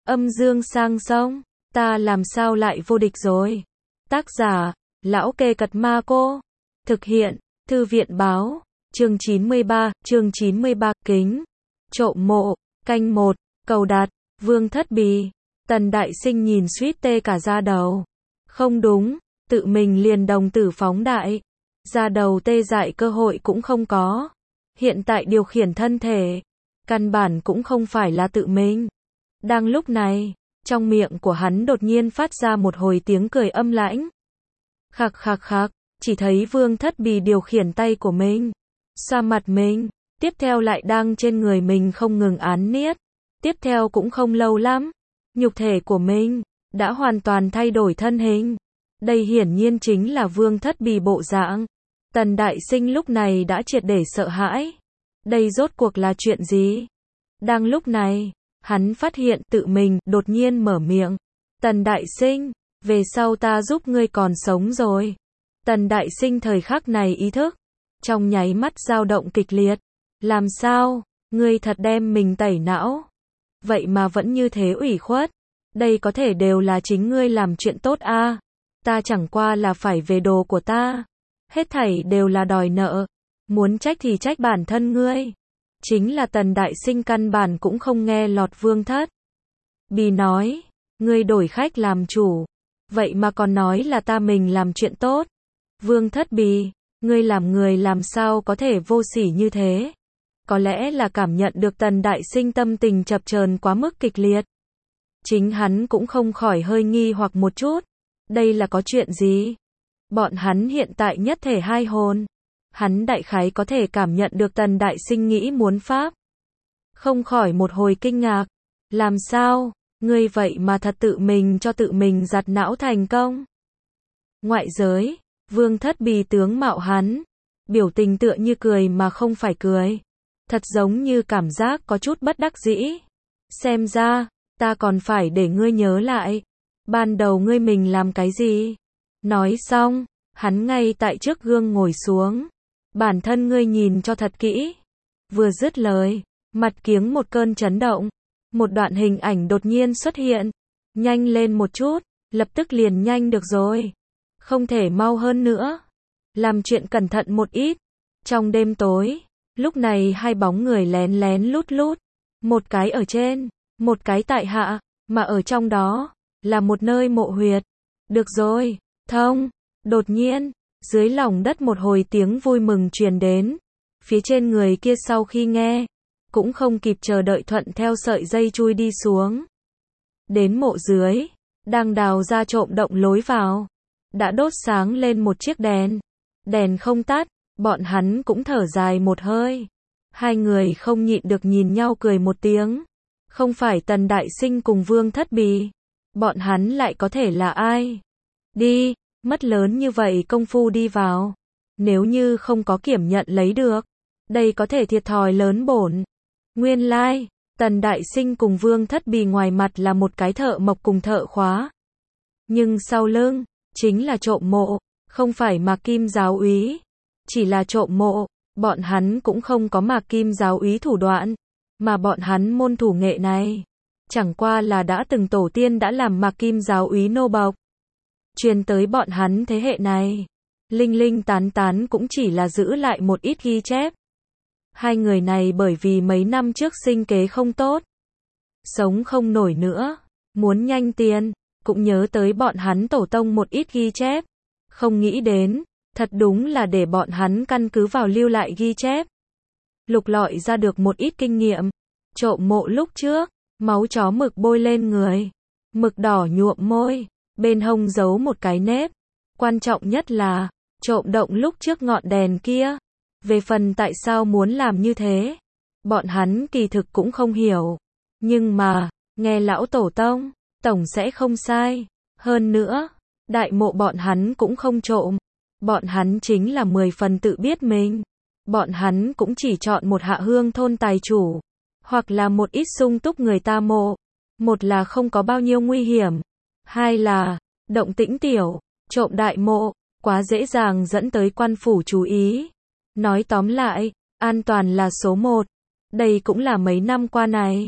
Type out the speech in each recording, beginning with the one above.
Âm dương sang sông, ta làm sao lại vô địch rồi. Tác giả, Lão Kê Cật Ma Cô. Thực hiện, Thư viện Báo. Chương 93, kính. Trộm mộ, canh 1, cầu đạt, Vương Thất Bì. Tần Đại Sinh nhìn suýt tê cả da đầu. Không đúng, tự mình liền đồng tử phóng đại. Da đầu tê dại cơ hội cũng không có. Hiện tại điều khiển thân thể, căn bản cũng không phải là tự mình. Đang lúc này, trong miệng của hắn đột nhiên phát ra một hồi tiếng cười âm lãnh. Khạc khạc khạc, chỉ thấy Vương Thất Bì điều khiển tay của mình, xoa mặt mình, tiếp theo lại đang trên người mình không ngừng án niết. Tiếp theo cũng không lâu lắm, nhục thể của mình đã hoàn toàn thay đổi thân hình. Đây hiển nhiên chính là Vương Thất Bì bộ dạng. Tần Đại Sinh lúc này đã triệt để sợ hãi. Đây rốt cuộc là chuyện gì? Đang lúc này, hắn phát hiện tự mình đột nhiên mở miệng. Tần Đại Sinh, về sau ta giúp ngươi còn sống rồi. Tần Đại Sinh thời khắc này ý thức, trong nháy mắt dao động kịch liệt. Làm sao? Ngươi thật đem mình tẩy não. Vậy mà vẫn như thế ủy khuất. Đây có thể đều là chính ngươi làm chuyện tốt a. Ta chẳng qua là phải về đồ của ta. Hết thảy đều là đòi nợ. Muốn trách thì trách bản thân ngươi. Chính là Tần Đại Sinh căn bản cũng không nghe lọt Vương Thất Bì nói. Ngươi đổi khách làm chủ. Vậy mà còn nói là ta mình làm chuyện tốt. Vương Thất Bì, ngươi làm người làm sao có thể vô sỉ như thế? Có lẽ là cảm nhận được Tần Đại Sinh tâm tình chập chờn quá mức kịch liệt. Chính hắn cũng không khỏi hơi nghi hoặc một chút. Đây là có chuyện gì? Bọn hắn hiện tại nhất thể hai hồn. Hắn đại khái có thể cảm nhận được Tần Đại Sinh nghĩ muốn pháp. Không khỏi một hồi kinh ngạc. Làm sao? Ngươi vậy mà thật tự mình cho tự mình giặt não thành công. Ngoại giới, Vương Thất Bì tướng mạo hắn. Biểu tình tựa như cười mà không phải cười. Thật giống như cảm giác có chút bất đắc dĩ. Xem ra, ta còn phải để ngươi nhớ lại. Ban đầu ngươi mình làm cái gì? Nói xong, hắn ngay tại trước gương ngồi xuống. Bản thân ngươi nhìn cho thật kỹ. Vừa dứt lời, mặt kiếng một cơn chấn động. Một đoạn hình ảnh đột nhiên xuất hiện. Nhanh lên một chút, lập tức liền nhanh được rồi. Không thể mau hơn nữa. Làm chuyện cẩn thận một ít. Trong đêm tối, lúc này hai bóng người lén lén lút lút. Một cái ở trên, một cái tại hạ, mà ở trong đó, là một nơi mộ huyệt. Được rồi, thông. Đột nhiên, dưới lòng đất một hồi tiếng vui mừng truyền đến. Phía trên người kia sau khi nghe, cũng không kịp chờ đợi thuận theo sợi dây chui đi xuống. Đến mộ dưới, đang đào ra trộm động lối vào. Đã đốt sáng lên một chiếc đèn. Đèn không tắt, bọn hắn cũng thở dài một hơi. Hai người không nhịn được nhìn nhau cười một tiếng. Không phải Tần Đại Sinh cùng Vương Thất Bì. Bọn hắn lại có thể là ai? Đi, mất lớn như vậy công phu đi vào. Nếu như không có kiểm nhận lấy được, đây có thể thiệt thòi lớn bổn. Nguyên lai, Tần Đại Sinh cùng Vương Thất Bì ngoài mặt là một cái thợ mộc cùng thợ khóa. Nhưng sau lưng, chính là trộm mộ, không phải Mạc Kim giáo úy. Chỉ là trộm mộ, bọn hắn cũng không có Mạc Kim giáo úy thủ đoạn. Mà bọn hắn môn thủ nghệ này, chẳng qua là đã từng tổ tiên đã làm Mạc Kim giáo úy nô bộc. Truyền tới bọn hắn thế hệ này, linh linh tán tán cũng chỉ là giữ lại một ít ghi chép. Hai người này bởi vì mấy năm trước sinh kế không tốt, sống không nổi nữa, muốn nhanh tiền, cũng nhớ tới bọn hắn tổ tông một ít ghi chép. Không nghĩ đến, thật đúng là để bọn hắn căn cứ vào lưu lại ghi chép. Lục lọi ra được một ít kinh nghiệm. Trộm mộ lúc trước, máu chó mực bôi lên người, mực đỏ nhuộm môi, bên hông giấu một cái nếp. Quan trọng nhất là, trộm động lúc trước ngọn đèn kia. Về phần tại sao muốn làm như thế, bọn hắn kỳ thực cũng không hiểu. Nhưng mà, nghe lão tổ tông, tổng sẽ không sai. Hơn nữa, đại mộ bọn hắn cũng không trộm. Bọn hắn chính là 10 phần tự biết mình. Bọn hắn cũng chỉ chọn một hạ hương thôn tài chủ, hoặc là một ít sung túc người ta mộ. Một là không có bao nhiêu nguy hiểm. Hai là, động tĩnh tiểu, trộm đại mộ, quá dễ dàng dẫn tới quan phủ chú ý. Nói tóm lại, an toàn là số 1. Đây cũng là mấy năm qua này,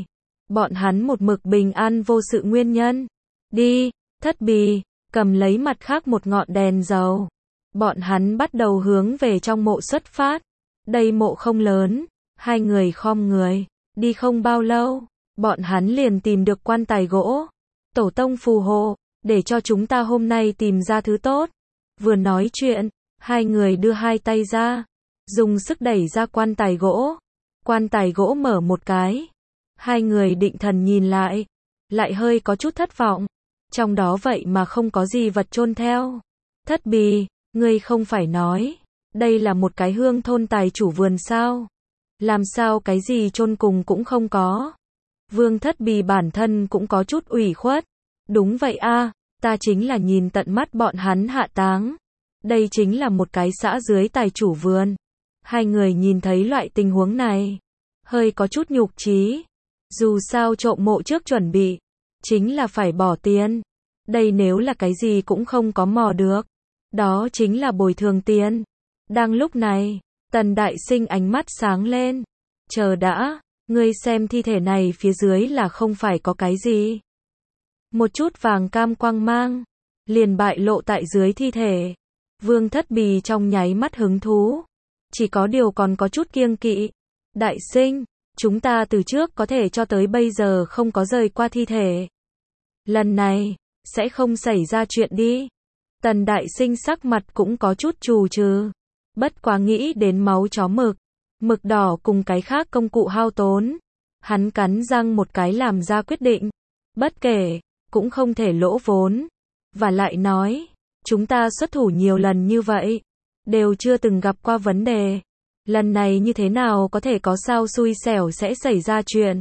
bọn hắn một mực bình an vô sự nguyên nhân. Đi, Thất Bì, cầm lấy mặt khác một ngọn đèn dầu. Bọn hắn bắt đầu hướng về trong mộ xuất phát. Đây mộ không lớn, hai người khom người, đi không bao lâu, bọn hắn liền tìm được quan tài gỗ. Tổ tông phù hộ, để cho chúng ta hôm nay tìm ra thứ tốt. Vừa nói chuyện, hai người đưa hai tay ra, dùng sức đẩy ra quan tài gỗ. Quan tài gỗ mở một cái. Hai người định thần nhìn lại hơi có chút thất vọng. Trong đó vậy mà không có gì vật chôn theo. Thất Bì, ngươi không phải nói, đây là một cái hương thôn tài chủ vườn sao? Làm sao cái gì chôn cùng cũng không có? Vương Thất Bì bản thân cũng có chút ủy khuất. Đúng vậy a, ta chính là nhìn tận mắt bọn hắn hạ táng. Đây chính là một cái xã dưới tài chủ vườn. Hai người nhìn thấy loại tình huống này, hơi có chút nhục chí. Dù sao trộm mộ trước chuẩn bị, chính là phải bỏ tiền. Đây nếu là cái gì cũng không có mò được, đó chính là bồi thường tiền. Đang lúc này, Tần Đại Sinh ánh mắt sáng lên. Chờ đã, ngươi xem thi thể này phía dưới là không phải có cái gì. Một chút vàng cam quang mang, liền bại lộ tại dưới thi thể. Vương Thất Bì trong nháy mắt hứng thú. Chỉ có điều còn có chút kiêng kỵ. Đại Sinh, chúng ta từ trước có thể cho tới bây giờ không có rời qua thi thể. Lần này, sẽ không xảy ra chuyện đi. Tần Đại Sinh sắc mặt cũng có chút trù trừ. Bất quá nghĩ đến máu chó mực đỏ cùng cái khác công cụ hao tốn. Hắn cắn răng một cái làm ra quyết định. Bất kể, cũng không thể lỗ vốn. Và lại nói, chúng ta xuất thủ nhiều lần như vậy, đều chưa từng gặp qua vấn đề. Lần này như thế nào có thể có sao xui xẻo sẽ xảy ra chuyện.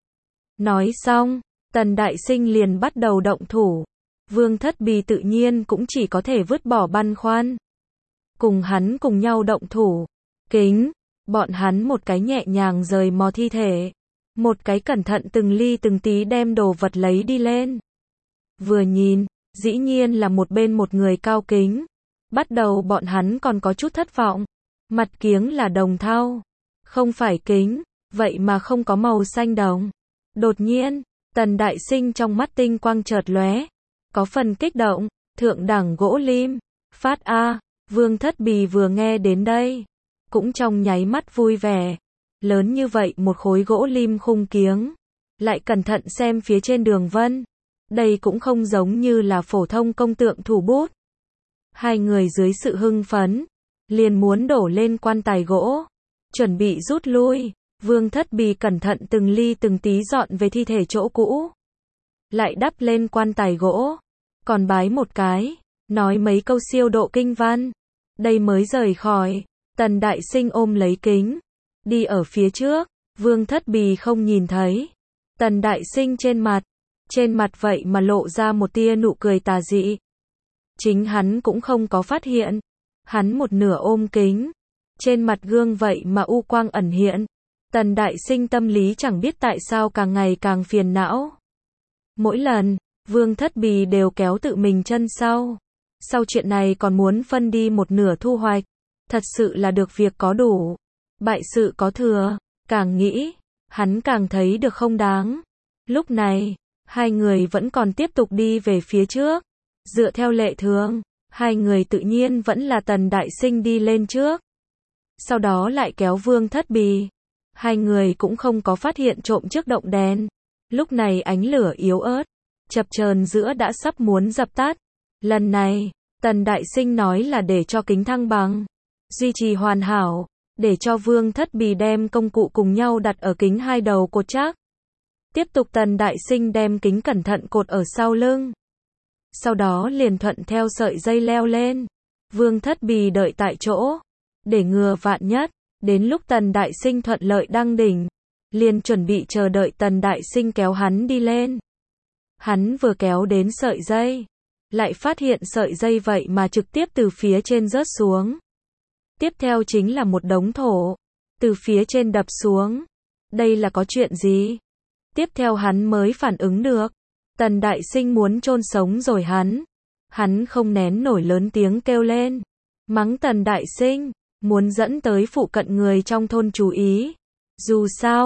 Nói xong, Tần Đại Sinh liền bắt đầu động thủ. Vương Thất Bì tự nhiên cũng chỉ có thể vứt bỏ băn khoăn. Cùng hắn cùng nhau động thủ. Kính, bọn hắn một cái nhẹ nhàng rời mò thi thể. Một cái cẩn thận từng ly từng tí đem đồ vật lấy đi lên. Vừa nhìn, dĩ nhiên là một bên một người cao kính. Bắt đầu bọn hắn còn có chút thất vọng. Mặt kiếng là đồng thau, không phải kính, vậy mà không có màu xanh đồng. Đột nhiên, Tần Đại Sinh trong mắt tinh quang chợt lóe, có phần kích động, thượng đẳng gỗ lim, phát a. Vương Thất Bì vừa nghe đến đây, cũng trong nháy mắt vui vẻ. Lớn như vậy một khối gỗ lim khung kiếng, lại cẩn thận xem phía trên đường vân. Đây cũng không giống như là phổ thông công tượng thủ bút. Hai người dưới sự hưng phấn, liền muốn đổ lên quan tài gỗ, chuẩn bị rút lui. Vương Thất Bì cẩn thận từng ly từng tí dọn về thi thể chỗ cũ, lại đắp lên quan tài gỗ, còn bái một cái, nói mấy câu siêu độ kinh văn, đây mới rời khỏi. Tần Đại Sinh ôm lấy kính, đi ở phía trước. Vương Thất Bì không nhìn thấy. Tần Đại Sinh trên mặt vậy mà lộ ra một tia nụ cười tà dị. Chính hắn cũng không có phát hiện. Hắn một nửa ôm kính, trên mặt gương vậy mà u quang ẩn hiện. Tần Đại Sinh tâm lý chẳng biết tại sao càng ngày càng phiền não. Mỗi lần, Vương Thất Bì đều kéo tự mình chân sau. Sau chuyện này còn muốn phân đi một nửa thu hoạch. Thật sự là được việc có đủ, bại sự có thừa. Càng nghĩ, hắn càng thấy được không đáng. Lúc này, hai người vẫn còn tiếp tục đi về phía trước. Dựa theo lệ thường, hai người tự nhiên vẫn là Tần Đại Sinh đi lên trước. Sau đó lại kéo Vương Thất Bì. Hai người cũng không có phát hiện trộm trước động đèn. Lúc này ánh lửa yếu ớt, chập chờn giữa đã sắp muốn dập tắt. Lần này, Tần Đại Sinh nói là để cho kính thăng bằng, duy trì hoàn hảo, để cho Vương Thất Bì đem công cụ cùng nhau đặt ở kính hai đầu cột chắc. Tiếp tục Tần Đại Sinh đem kính cẩn thận cột ở sau lưng. Sau đó liền thuận theo sợi dây leo lên. Vương Thất Bì đợi tại chỗ, để ngừa vạn nhất. Đến lúc Tần Đại Sinh thuận lợi đăng đỉnh, liền chuẩn bị chờ đợi Tần Đại Sinh kéo hắn đi lên. Hắn vừa kéo đến sợi dây, lại phát hiện sợi dây vậy mà trực tiếp từ phía trên rớt xuống. Tiếp theo chính là một đống thổ, từ phía trên đập xuống. Đây là có chuyện gì? Tiếp theo hắn mới phản ứng được. Tần Đại Sinh muốn chôn sống rồi hắn. Hắn không nén nổi lớn tiếng kêu lên. Mắng Tần Đại Sinh, muốn dẫn tới phụ cận người trong thôn chú ý. Dù sao,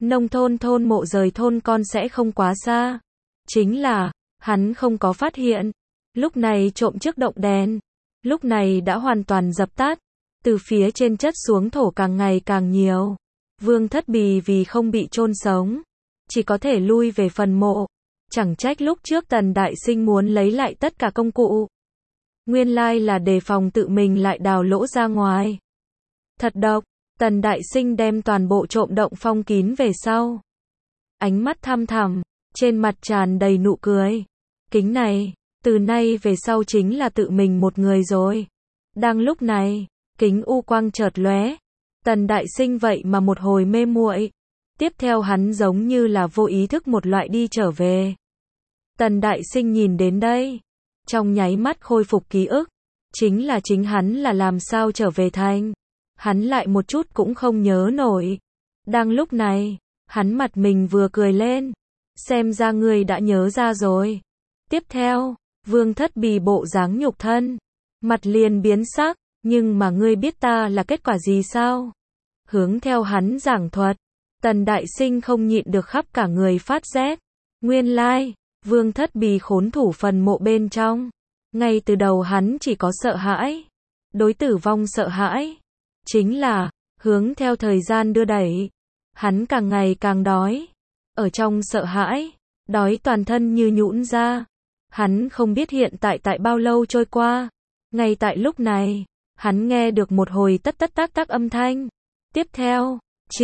Nông thôn thôn mộ rời thôn con sẽ không quá xa. Chính là, hắn không có phát hiện. Lúc này trộm trước động đèn. Lúc này đã hoàn toàn dập tắt. Từ phía trên chất xuống thổ càng ngày càng nhiều. Vương Thất Bì vì không bị chôn sống, chỉ có thể lui về phần mộ. Chẳng trách lúc trước Tần Đại Sinh muốn lấy lại tất cả công cụ. Nguyên lai là đề phòng tự mình lại đào lỗ ra ngoài. Thật độc, Tần Đại Sinh đem toàn bộ trộm động phong kín về sau. Ánh mắt thăm thẳm, trên mặt tràn đầy nụ cười. Kính này, từ nay về sau chính là tự mình một người rồi. Đang lúc này, kính u quang chợt lóe. Tần Đại Sinh vậy mà một hồi mê muội. Tiếp theo hắn giống như là vô ý thức một loại đi trở về. Tần Đại Sinh nhìn đến đây, trong nháy mắt khôi phục ký ức. Chính hắn là làm sao trở về thành. Hắn lại một chút cũng không nhớ nổi. Đang lúc này, hắn mặt mình vừa cười lên. Xem ra ngươi đã nhớ ra rồi. Tiếp theo, Vương Thất Bì bộ dáng nhục thân. Mặt liền biến sắc, nhưng mà ngươi biết ta là kết quả gì sao? Hướng theo hắn giảng thuật, Tần Đại Sinh không nhịn được khắp cả người phát rét. Nguyên lai, Vương Thất Bì khốn thủ phần mộ bên trong. Ngay từ đầu hắn chỉ có sợ hãi. Đối tử vong sợ hãi. Chính là, hướng theo thời gian đưa đẩy. Hắn càng ngày càng đói. Ở trong sợ hãi, đói toàn thân như nhũn ra. Hắn không biết hiện tại bao lâu trôi qua. Ngay tại lúc này, hắn nghe được một hồi tất tất tác tác âm thanh. Tiếp theo,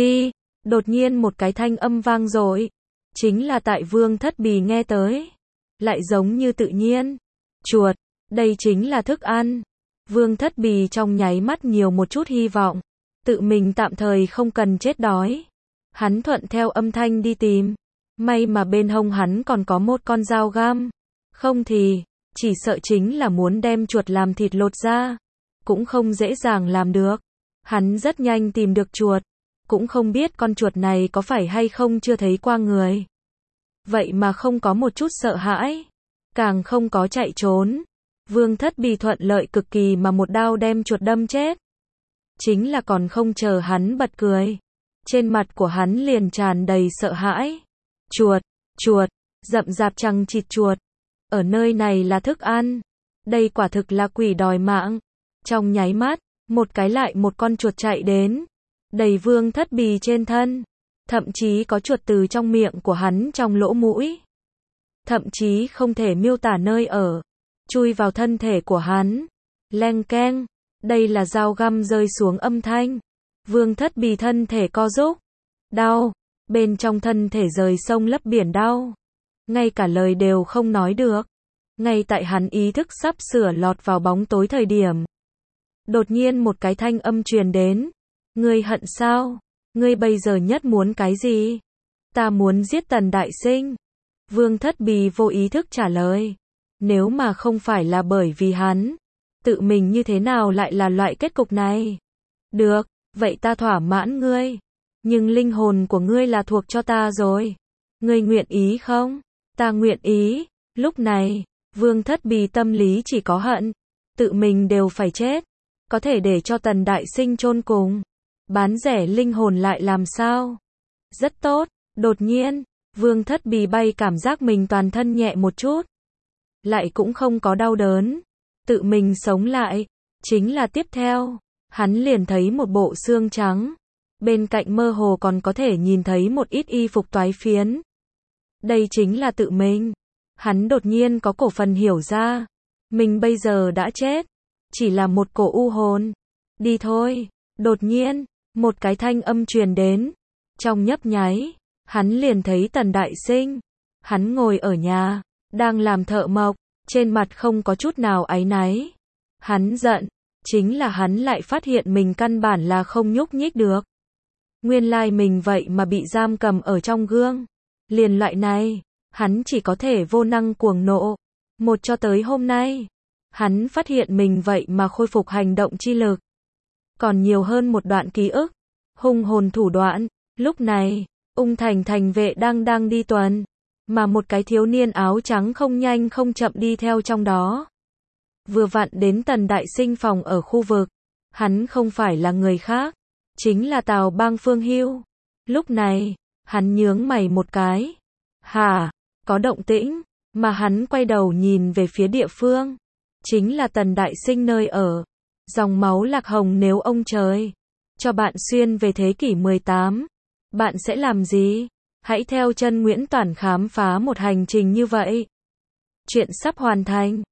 đột nhiên một cái thanh âm vang dội. Chính là tại Vương Thất Bì nghe tới. Lại giống như tự nhiên. Chuột, đây chính là thức ăn. Vương Thất Bì trong nháy mắt nhiều một chút hy vọng. Tự mình tạm thời không cần chết đói. Hắn thuận theo âm thanh đi tìm. May mà bên hông hắn còn có một con dao găm. Không thì, chỉ sợ chính là muốn đem chuột làm thịt lột ra. Cũng không dễ dàng làm được. Hắn rất nhanh tìm được chuột. Cũng không biết con chuột này có phải hay không chưa thấy qua người. Vậy mà không có một chút sợ hãi. Càng không có chạy trốn. Vương Thất Bì thuận lợi cực kỳ mà một đao đem chuột đâm chết. Chính là còn không chờ hắn bật cười. Trên mặt của hắn liền tràn đầy sợ hãi. Chuột, rậm rạp chằng chịt chuột. Ở nơi này là thức ăn. Đây quả thực là quỷ đòi mạng. Trong nháy mắt, một cái lại một con chuột chạy đến. Đầy Vương Thất Bì trên thân. Thậm chí có chuột từ trong miệng của hắn trong lỗ mũi. Thậm chí không thể miêu tả nơi ở. Chui vào thân thể của hắn. Leng keng. Đây là dao găm rơi xuống âm thanh. Vương Thất Bì thân thể co rúm. Đau. Bên trong thân thể rời sông lấp biển đau. Ngay cả lời đều không nói được. Ngay tại hắn ý thức sắp sửa lọt vào bóng tối thời điểm. Đột nhiên một cái thanh âm truyền đến. Ngươi hận sao? Ngươi bây giờ nhất muốn cái gì? Ta muốn giết Tần Đại Sinh. Vương Thất Bì vô ý thức trả lời. Nếu mà không phải là bởi vì hắn, tự mình như thế nào lại là loại kết cục này? Được, vậy ta thỏa mãn ngươi. Nhưng linh hồn của ngươi là thuộc cho ta rồi. Ngươi nguyện ý không? Ta nguyện ý. Lúc này, Vương Thất Bì tâm lý chỉ có hận. Tự mình đều phải chết. Có thể để cho Tần Đại Sinh chôn cùng. Bán rẻ linh hồn lại làm sao? Rất tốt. Đột nhiên, Vương Thất Bì bay cảm giác mình toàn thân nhẹ một chút. Lại cũng không có đau đớn. Tự mình sống lại. Chính là tiếp theo, hắn liền thấy một bộ xương trắng. Bên cạnh mơ hồ còn có thể nhìn thấy một ít y phục toái phiến. Đây chính là tự mình. Hắn đột nhiên có cổ phần hiểu ra. Mình bây giờ đã chết. Chỉ là một cổ u hồn. Đi thôi. Đột nhiên, một cái thanh âm truyền đến. Trong nhấp nháy, hắn liền thấy Tần Đại Sinh. Hắn ngồi ở nhà, đang làm thợ mộc, trên mặt không có chút nào áy náy. Hắn giận, chính là hắn lại phát hiện mình căn bản là không nhúc nhích được. Nguyên lai mình vậy mà bị giam cầm ở trong gương. Liền loại này, hắn chỉ có thể vô năng cuồng nộ. Một cho tới hôm nay, hắn phát hiện mình vậy mà khôi phục hành động chi lực. Còn nhiều hơn một đoạn ký ức. Hung hồn thủ đoạn. Lúc này, Ung Thành thành vệ đang đi tuần. Mà một cái thiếu niên áo trắng không nhanh không chậm đi theo trong đó. Vừa vặn đến Tần Đại Sinh phòng ở khu vực. Hắn không phải là người khác. Chính là Tào Bang Phương Hưu. Lúc này, Hắn nhướng mày một cái. Hả? Có động tĩnh, mà hắn quay đầu nhìn về phía địa phương. Chính là Tần Đại Sinh nơi ở. Dòng máu Lạc Hồng nếu ông trời cho bạn xuyên về thế kỷ 18, bạn sẽ làm gì? Hãy theo chân Nguyễn Toản khám phá một hành trình như vậy. Chuyện sắp hoàn thành.